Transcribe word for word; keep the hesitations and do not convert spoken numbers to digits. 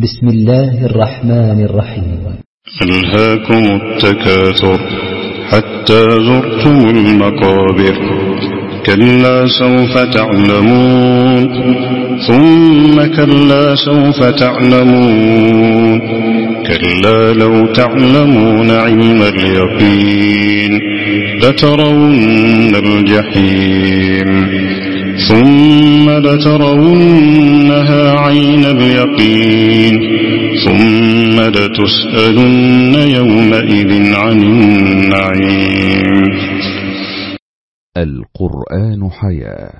بسم الله الرحمن الرحيم. ألهاكم التكاثر حتى زرتم المقابر، كلا سوف تعلمون ثم كلا سوف تعلمون، كلا لو تعلمون علم اليقين لترون الجحيم ثم لترونها عين اليقين ثم لتسألن يومئذ عن النعيم. القرآن حياة.